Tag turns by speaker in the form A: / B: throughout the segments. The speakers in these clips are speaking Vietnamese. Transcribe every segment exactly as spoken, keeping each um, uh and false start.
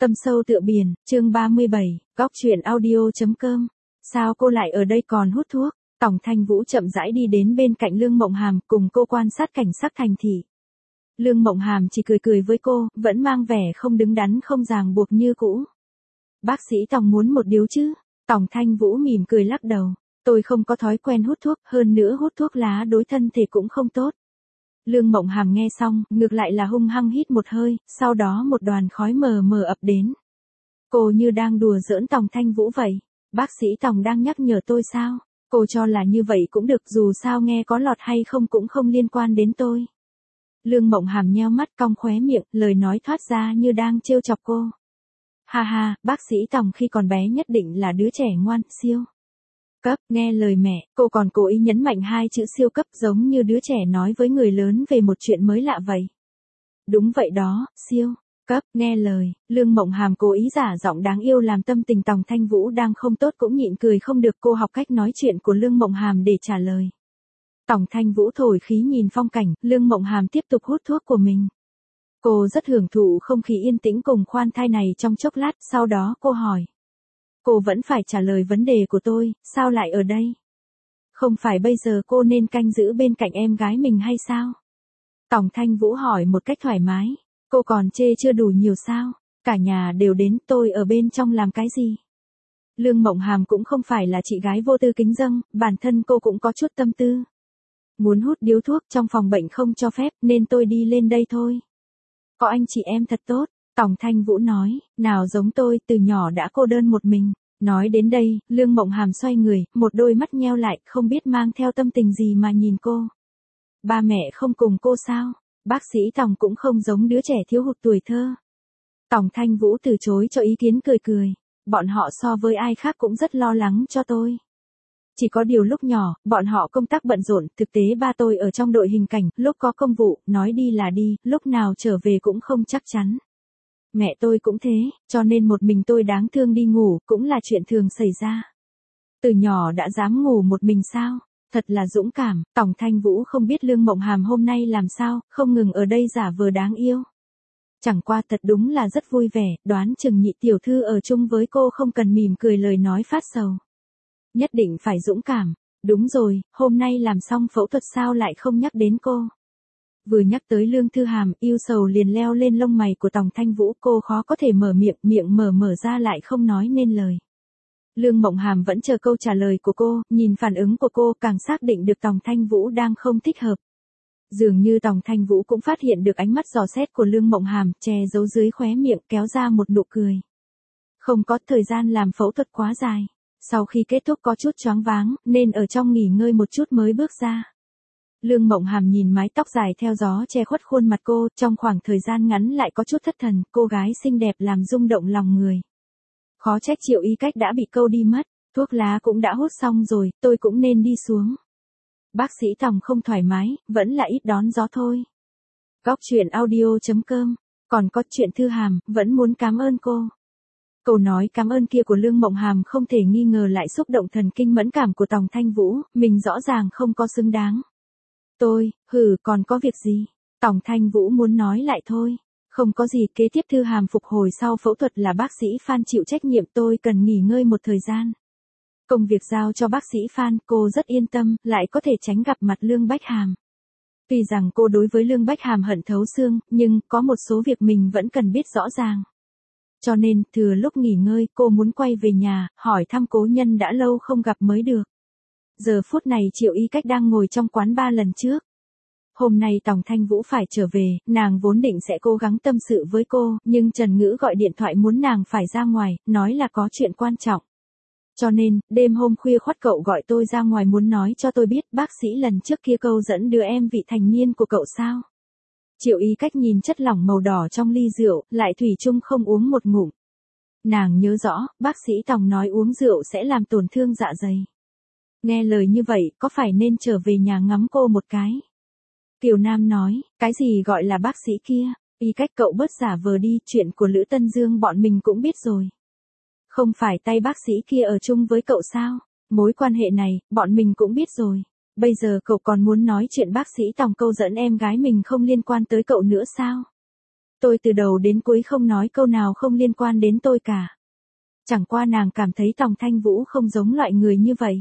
A: Tâm sâu tựa biển, chương ba mươi bảy, góc truyện audio.com. Sao cô lại ở đây còn hút thuốc? Tòng Thanh Vũ chậm rãi đi đến bên cạnh Lương Mộng Hàm, cùng cô quan sát cảnh sắc thành thị. Lương Mộng Hàm chỉ cười cười với cô, vẫn mang vẻ không đứng đắn không ràng buộc như cũ. Bác sĩ Tòng muốn một điếu chứ? Tòng Thanh Vũ mỉm cười lắc đầu. Tôi không có thói quen hút thuốc, hơn nữa hút thuốc lá đối thân thể cũng không tốt. Lương Mộng Hàm nghe xong, ngược lại là hung hăng hít một hơi, sau đó một đoàn khói mờ mờ ập đến. Cô như đang đùa giỡn Tòng Thanh Vũ vậy. Bác sĩ Tòng đang nhắc nhở tôi sao? Cô cho là như vậy cũng được, dù sao nghe có lọt hay không cũng không liên quan đến tôi. Lương Mộng Hàm nheo mắt cong khóe miệng, lời nói thoát ra như đang trêu chọc cô. Ha ha, bác sĩ Tòng khi còn bé nhất định là đứa trẻ ngoan, siêu cấp, nghe lời mẹ, cô còn cố ý nhấn mạnh hai chữ siêu cấp giống như đứa trẻ nói với người lớn về một chuyện mới lạ vậy. Đúng vậy đó, siêu cấp, nghe lời, Lương Mộng Hàm cố ý giả giọng đáng yêu làm tâm tình Tòng Thanh Vũ đang không tốt cũng nhịn cười không được. Cô học cách nói chuyện của Lương Mộng Hàm để trả lời. Tòng Thanh Vũ thổi khí nhìn phong cảnh, Lương Mộng Hàm tiếp tục hút thuốc của mình. Cô rất hưởng thụ không khí yên tĩnh cùng khoan thai này trong chốc lát, sau đó cô hỏi. Cô vẫn phải trả lời vấn đề của tôi, sao lại ở đây? Không phải bây giờ cô nên canh giữ bên cạnh em gái mình hay sao? Tòng Thanh Vũ hỏi một cách thoải mái. Cô còn chê chưa đủ nhiều sao? Cả nhà đều đến, tôi ở bên trong làm cái gì? Lương Mộng Hàm cũng không phải là chị gái vô tư kính dâng, bản thân cô cũng có chút tâm tư. Muốn hút điếu thuốc trong phòng bệnh không cho phép nên tôi đi lên đây thôi. Có anh chị em thật tốt, Tòng Thanh Vũ nói, nào giống tôi từ nhỏ đã cô đơn một mình. Nói đến đây, Lương Mộng Hàm xoay người, một đôi mắt nheo lại, không biết mang theo tâm tình gì mà nhìn cô. Ba mẹ không cùng cô sao? Bác sĩ Tòng cũng không giống đứa trẻ thiếu hụt tuổi thơ. Tòng Thanh Vũ từ chối cho ý kiến cười cười. Bọn họ so với ai khác cũng rất lo lắng cho tôi. Chỉ có điều lúc nhỏ, bọn họ công tác bận rộn, thực tế ba tôi ở trong đội hình cảnh, lúc có công vụ, nói đi là đi, lúc nào trở về cũng không chắc chắn. Mẹ tôi cũng thế, cho nên một mình tôi đáng thương đi ngủ, cũng là chuyện thường xảy ra. Từ nhỏ đã dám ngủ một mình sao? Thật là dũng cảm. Tòng Thanh Vũ không biết Lương Mộng Hàm hôm nay làm sao, không ngừng ở đây giả vờ đáng yêu. Chẳng qua thật đúng là rất vui vẻ, đoán chừng nhị tiểu thư ở chung với cô không cần mỉm cười lời nói phát sầu. Nhất định phải dũng cảm. Đúng rồi, hôm nay làm xong phẫu thuật sao lại không nhắc đến cô? Vừa nhắc tới Lương Thư Hàm, yêu sầu liền leo lên lông mày của Tòng Thanh Vũ, cô khó có thể mở miệng, miệng mở mở ra lại không nói nên lời. Lương Mộng Hàm vẫn chờ câu trả lời của cô, nhìn phản ứng của cô càng xác định được Tòng Thanh Vũ đang không thích hợp. Dường như Tòng Thanh Vũ cũng phát hiện được ánh mắt dò xét của Lương Mộng Hàm, che giấu dưới khóe miệng kéo ra một nụ cười. Không có thời gian làm phẫu thuật quá dài. Sau khi kết thúc có chút choáng váng, nên ở trong nghỉ ngơi một chút mới bước ra. Lương Mộng Hàm nhìn mái tóc dài theo gió che khuất khuôn mặt cô, trong khoảng thời gian ngắn lại có chút thất thần, cô gái xinh đẹp làm rung động lòng người. Khó trách Triệu Y Cách đã bị câu đi mất, thuốc lá cũng đã hút xong rồi, tôi cũng nên đi xuống. Bác sĩ Tòng không thoải mái, vẫn là ít đón gió thôi. Góc truyện audio.com, còn có chuyện Thư Hàm, vẫn muốn cảm ơn cô. Câu nói cảm ơn kia của Lương Mộng Hàm không thể nghi ngờ lại xúc động thần kinh mẫn cảm của Tòng Thanh Vũ, mình rõ ràng không có xứng đáng. Tôi, hừ, còn có việc gì? Tòng Thanh Vũ muốn nói lại thôi. Không có gì, kế tiếp Thư Hàm phục hồi sau phẫu thuật là bác sĩ Phan chịu trách nhiệm, tôi cần nghỉ ngơi một thời gian. Công việc giao cho bác sĩ Phan, cô rất yên tâm, lại có thể tránh gặp mặt Lương Bách Hàm. Tuy rằng cô đối với Lương Bách Hàm hận thấu xương, nhưng có một số việc mình vẫn cần biết rõ ràng. Cho nên, thừa lúc nghỉ ngơi, cô muốn quay về nhà, hỏi thăm cố nhân đã lâu không gặp mới được. Giờ phút này Triệu Y Cách đang ngồi trong quán ba lần trước. Hôm nay Tòng Thanh Vũ phải trở về, nàng vốn định sẽ cố gắng tâm sự với cô, nhưng Trần Ngữ gọi điện thoại muốn nàng phải ra ngoài, nói là có chuyện quan trọng. Cho nên, đêm hôm khuya khoắt cậu gọi tôi ra ngoài muốn nói cho tôi biết bác sĩ lần trước kia câu dẫn đưa em vị thành niên của cậu sao. Triệu Y Cách nhìn chất lỏng màu đỏ trong ly rượu, lại thủy chung không uống một ngụm. Nàng nhớ rõ, bác sĩ Tòng nói uống rượu sẽ làm tổn thương dạ dày. Nghe lời như vậy, có phải nên trở về nhà ngắm cô một cái? Kiều Nam nói, cái gì gọi là bác sĩ kia? Y Cách cậu bớt giả vờ đi, chuyện của Lữ Tân Dương bọn mình cũng biết rồi. Không phải tay bác sĩ kia ở chung với cậu sao? Mối quan hệ này, bọn mình cũng biết rồi. Bây giờ cậu còn muốn nói chuyện bác sĩ Tòng câu dẫn em gái mình không liên quan tới cậu nữa sao? Tôi từ đầu đến cuối không nói câu nào không liên quan đến tôi cả. Chẳng qua nàng cảm thấy Tòng Thanh Vũ không giống loại người như vậy.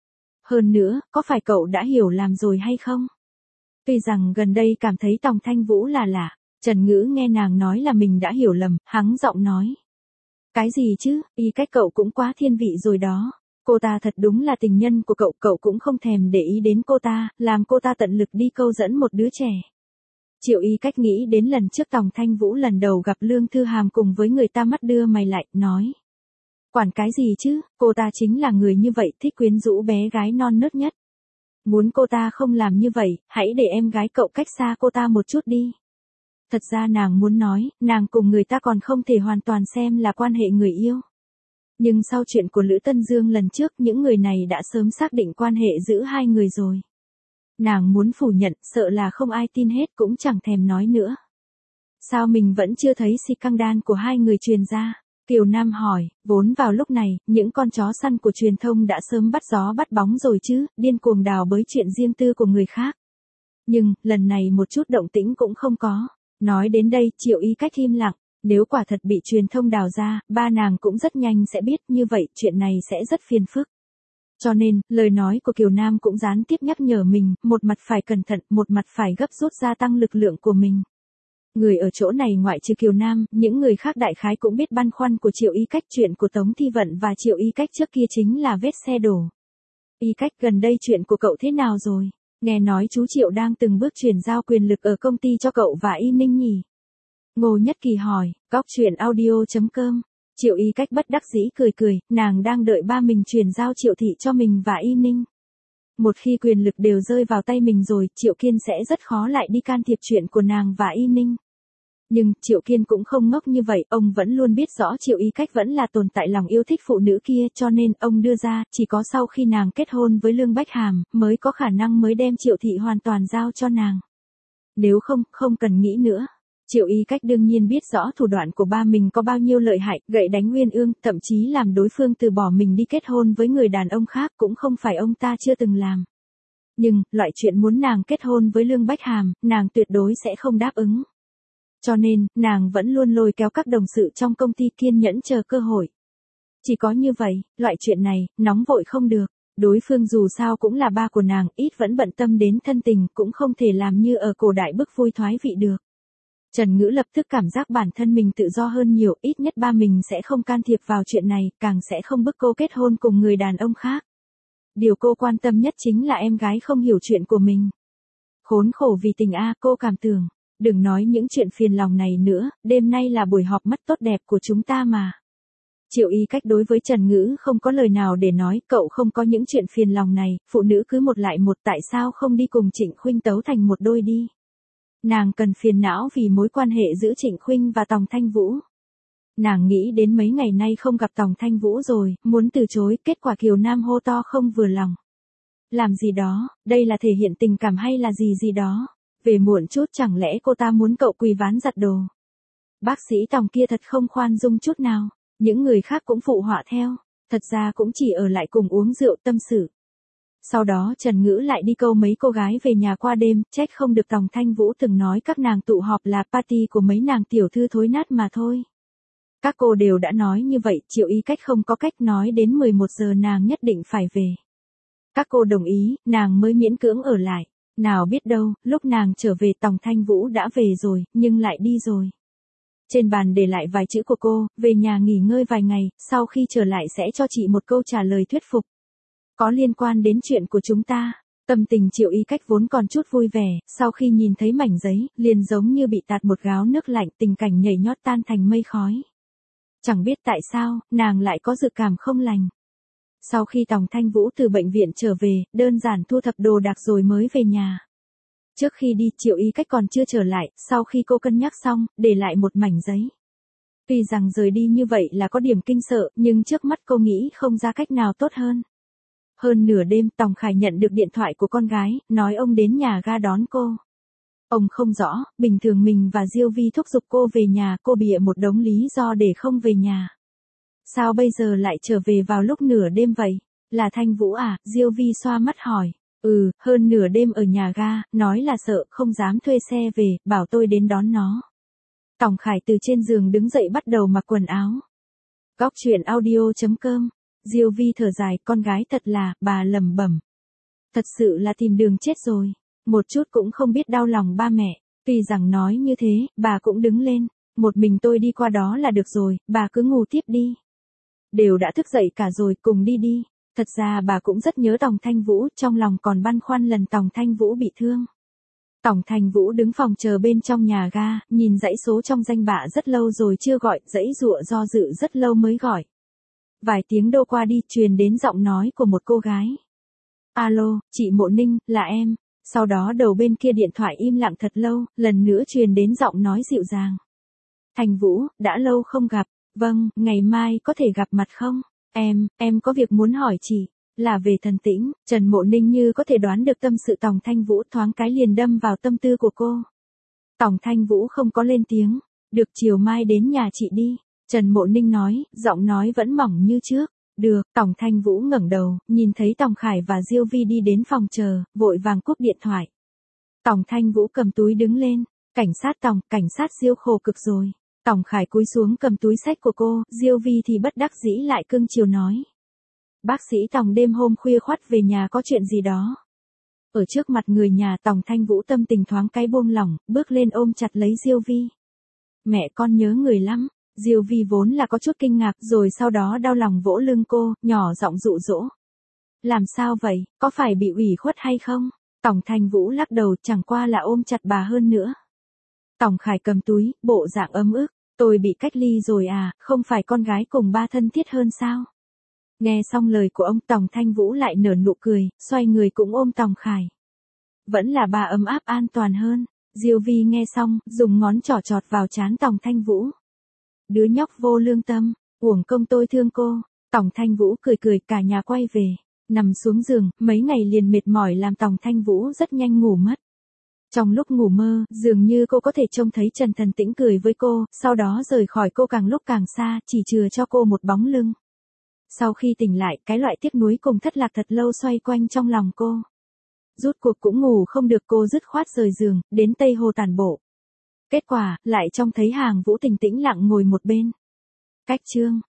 A: Hơn nữa, có phải cậu đã hiểu làm rồi hay không? Tuy rằng gần đây cảm thấy Tòng Thanh Vũ là lạ, Trần Ngữ nghe nàng nói là mình đã hiểu lầm, hắng giọng nói. Cái gì chứ, y cách cậu cũng quá thiên vị rồi đó. Cô ta thật đúng là tình nhân của cậu, cậu cũng không thèm để ý đến cô ta, làm cô ta tận lực đi câu dẫn một đứa trẻ. Triệu Y cách nghĩ đến lần trước Tòng Thanh Vũ lần đầu gặp Lương Thư Hàm cùng với người ta mắt đưa mày lại, nói. Quản cái gì chứ, cô ta chính là người như vậy, thích quyến rũ bé gái non nớt nhất. Muốn cô ta không làm như vậy, hãy để em gái cậu cách xa cô ta một chút đi. Thật ra nàng muốn nói, nàng cùng người ta còn không thể hoàn toàn xem là quan hệ người yêu. Nhưng sau chuyện của Lữ Tân Dương lần trước, những người này đã sớm xác định quan hệ giữa hai người rồi. Nàng muốn phủ nhận, sợ là không ai tin hết, cũng chẳng thèm nói nữa. Sao mình vẫn chưa thấy scandal của hai người truyền ra? Kiều Nam hỏi, vốn vào lúc này, những con chó săn của truyền thông đã sớm bắt gió bắt bóng rồi chứ, điên cuồng đào bới chuyện riêng tư của người khác. Nhưng, lần này một chút động tĩnh cũng không có. Nói đến đây, Triệu Y cách im lặng, nếu quả thật bị truyền thông đào ra, ba nàng cũng rất nhanh sẽ biết, như vậy, chuyện này sẽ rất phiền phức. Cho nên, lời nói của Kiều Nam cũng gián tiếp nhắc nhở mình, một mặt phải cẩn thận, một mặt phải gấp rút gia tăng lực lượng của mình. Người ở chỗ này ngoại trừ Kiều Nam, những người khác đại khái cũng biết băn khoăn của Triệu Y cách, chuyện của Tống Thi Vận và Triệu Y cách trước kia chính là vết xe đổ. Y cách, gần đây chuyện của cậu thế nào rồi? Nghe nói chú Triệu đang từng bước chuyển giao quyền lực ở công ty cho cậu và Y Ninh nhỉ? Ngô Nhất Kỳ hỏi, góc chuyện audio chấm com. Triệu Y cách bất đắc dĩ cười cười, nàng đang đợi ba mình chuyển giao Triệu thị cho mình và Y Ninh. Một khi quyền lực đều rơi vào tay mình rồi, Triệu Kiên sẽ rất khó lại đi can thiệp chuyện của nàng và Y Ninh. Nhưng, Triệu Kiên cũng không ngốc như vậy, ông vẫn luôn biết rõ Triệu Y cách vẫn là tồn tại lòng yêu thích phụ nữ kia, cho nên ông đưa ra, chỉ có sau khi nàng kết hôn với Lương Bách Hàm, mới có khả năng mới đem Triệu thị hoàn toàn giao cho nàng. Nếu không, không cần nghĩ nữa. Triệu Y cách đương nhiên biết rõ thủ đoạn của ba mình có bao nhiêu lợi hại, gậy đánh Uyên Ương, thậm chí làm đối phương từ bỏ mình đi kết hôn với người đàn ông khác cũng không phải ông ta chưa từng làm. Nhưng, loại chuyện muốn nàng kết hôn với Lương Bách Hàm, nàng tuyệt đối sẽ không đáp ứng. Cho nên, nàng vẫn luôn lôi kéo các đồng sự trong công ty kiên nhẫn chờ cơ hội. Chỉ có như vậy, loại chuyện này, nóng vội không được. Đối phương dù sao cũng là ba của nàng, ít vẫn bận tâm đến thân tình, cũng không thể làm như ở cổ đại bức vui thoái vị được. Trần Ngữ lập tức cảm giác bản thân mình tự do hơn nhiều, ít nhất ba mình sẽ không can thiệp vào chuyện này, càng sẽ không bức cô kết hôn cùng người đàn ông khác. Điều cô quan tâm nhất chính là em gái không hiểu chuyện của mình. Khốn khổ vì tình a, cô cảm tưởng. Đừng nói những chuyện phiền lòng này nữa, đêm nay là buổi họp mắt tốt đẹp của chúng ta mà. Triệu Y cách đối với Trần Ngữ không có lời nào để nói, cậu không có những chuyện phiền lòng này, phụ nữ cứ một lại một, tại sao không đi cùng Trịnh Khuynh tấu thành một đôi đi. Nàng cần phiền não vì mối quan hệ giữa Trịnh Khuynh và Tòng Thanh Vũ. Nàng nghĩ đến mấy ngày nay không gặp Tòng Thanh Vũ rồi, muốn từ chối, kết quả Kiều Nam hô to không vừa lòng. Làm gì đó, đây là thể hiện tình cảm hay là gì gì đó. Về muộn chút chẳng lẽ cô ta muốn cậu quỳ ván giặt đồ. Bác sĩ Tòng kia thật không khoan dung chút nào, những người khác cũng phụ họa theo, thật ra cũng chỉ ở lại cùng uống rượu tâm sự. Sau đó Trần Ngữ lại đi câu mấy cô gái về nhà qua đêm, trách không được Tòng Thanh Vũ từng nói các nàng tụ họp là party của mấy nàng tiểu thư thối nát mà thôi. Các cô đều đã nói như vậy, Triệu Y cách không có cách nói đến mười một giờ nàng nhất định phải về. Các cô đồng ý, nàng mới miễn cưỡng ở lại. Nào biết đâu, lúc nàng trở về Tòng Thanh Vũ đã về rồi, nhưng lại đi rồi. Trên bàn để lại vài chữ của cô, về nhà nghỉ ngơi vài ngày, sau khi trở lại sẽ cho chị một câu trả lời thuyết phục. Có liên quan đến chuyện của chúng ta. Tâm tình Triệu Y cách vốn còn chút vui vẻ, sau khi nhìn thấy mảnh giấy, liền giống như bị tạt một gáo nước lạnh, tình cảnh nhảy nhót tan thành mây khói. Chẳng biết tại sao, nàng lại có dự cảm không lành. Sau khi Tòng Thanh Vũ từ bệnh viện trở về, đơn giản thu thập đồ đạc rồi mới về nhà. Trước khi đi, Triệu Y cách còn chưa trở lại, sau khi cô cân nhắc xong, để lại một mảnh giấy. Tuy rằng rời đi như vậy là có điểm kinh sợ, nhưng trước mắt cô nghĩ không ra cách nào tốt hơn. Hơn nửa đêm, Tòng Khải nhận được điện thoại của con gái, nói ông đến nhà ga đón cô. Ông không rõ, bình thường mình và Diêu Vi thúc giục cô về nhà, cô bịa một đống lý do để không về nhà. Sao bây giờ lại trở về vào lúc nửa đêm vậy? Là Thanh Vũ à? Diêu Vi xoa mắt hỏi. Ừ, hơn nửa đêm ở nhà ga, nói là sợ, không dám thuê xe về, bảo tôi đến đón nó. Tòng Khải từ trên giường đứng dậy bắt đầu mặc quần áo. Góc truyện audio.com, Diêu Vi thở dài, con gái thật là, bà lẩm bẩm. Thật sự là tìm đường chết rồi, một chút cũng không biết đau lòng ba mẹ, tuy rằng nói như thế, bà cũng đứng lên, một mình tôi đi qua đó là được rồi, bà cứ ngủ tiếp đi. Đều đã thức dậy cả rồi, cùng đi đi. Thật ra bà cũng rất nhớ Tòng Thanh Vũ, trong lòng còn băn khoăn lần Tòng Thanh Vũ bị thương. Tòng Thanh Vũ đứng phòng chờ bên trong nhà ga, nhìn dãy số trong danh bạ rất lâu rồi chưa gọi, dãy dụa do dự rất lâu mới gọi. Vài tiếng đô qua đi, truyền đến giọng nói của một cô gái. Alo, chị Mộ Ninh, là em. Sau đó đầu bên kia điện thoại im lặng thật lâu, lần nữa truyền đến giọng nói dịu dàng. Thanh Vũ, đã lâu không gặp. Vâng, ngày mai có thể gặp mặt không? Em, em có việc muốn hỏi chị. Là về Thần Tĩnh. Trần Mộ Ninh như có thể đoán được tâm sự Tòng Thanh Vũ, thoáng cái liền đâm vào tâm tư của cô. Tòng Thanh Vũ không có lên tiếng. Được, chiều mai đến nhà chị đi. Trần Mộ Ninh nói, giọng nói vẫn mỏng như trước. Được. Tòng Thanh Vũ ngẩng đầu, nhìn thấy Tòng Khải và Diêu Vi đi đến phòng chờ, vội vàng cúp điện thoại. Tòng Thanh Vũ cầm túi đứng lên. Cảnh sát Tòng, cảnh sát Diêu khổ cực rồi. Tòng Khải cúi xuống cầm túi xách của cô, Diêu Vi thì bất đắc dĩ lại cưng chiều nói. Bác sĩ Tòng đêm hôm khuya khoắt về nhà có chuyện gì đó. Ở trước mặt người nhà, Tòng Thanh Vũ tâm tình thoáng cái buông lỏng, bước lên ôm chặt lấy Diêu Vi. Mẹ con nhớ người lắm. Diêu Vi vốn là có chút kinh ngạc, rồi sau đó đau lòng vỗ lưng cô, nhỏ giọng dụ dỗ. Làm sao vậy, có phải bị ủy khuất hay không? Tòng Thanh Vũ lắc đầu, chẳng qua là ôm chặt bà hơn nữa. Tòng Khải cầm túi, bộ dạng ấm ức. Tôi bị cách ly rồi à, không phải con gái cùng ba thân thiết hơn sao? Nghe xong lời của ông, Tòng Thanh Vũ lại nở nụ cười, xoay người cũng ôm Tòng Khải. Vẫn là bà ấm áp an toàn hơn. Diêu Vi nghe xong, dùng ngón trỏ chọt vào trán Tòng Thanh Vũ. Đứa nhóc vô lương tâm, uổng công tôi thương cô. Tòng Thanh Vũ cười cười, cả nhà quay về. Nằm xuống giường, mấy ngày liền mệt mỏi làm Tòng Thanh Vũ rất nhanh ngủ mất. Trong lúc ngủ mơ, dường như cô có thể trông thấy Trần Thần Tĩnh cười với cô, sau đó rời khỏi cô càng lúc càng xa, chỉ chừa cho cô một bóng lưng. Sau khi tỉnh lại, cái loại tiếc nuối cùng thất lạc thật lâu xoay quanh trong lòng cô. Rút cuộc cũng ngủ không được, cô dứt khoát rời giường, đến Tây Hồ tản bộ. Kết quả, lại trông thấy Hàng Vũ Tình tĩnh lặng ngồi một bên. Cách chương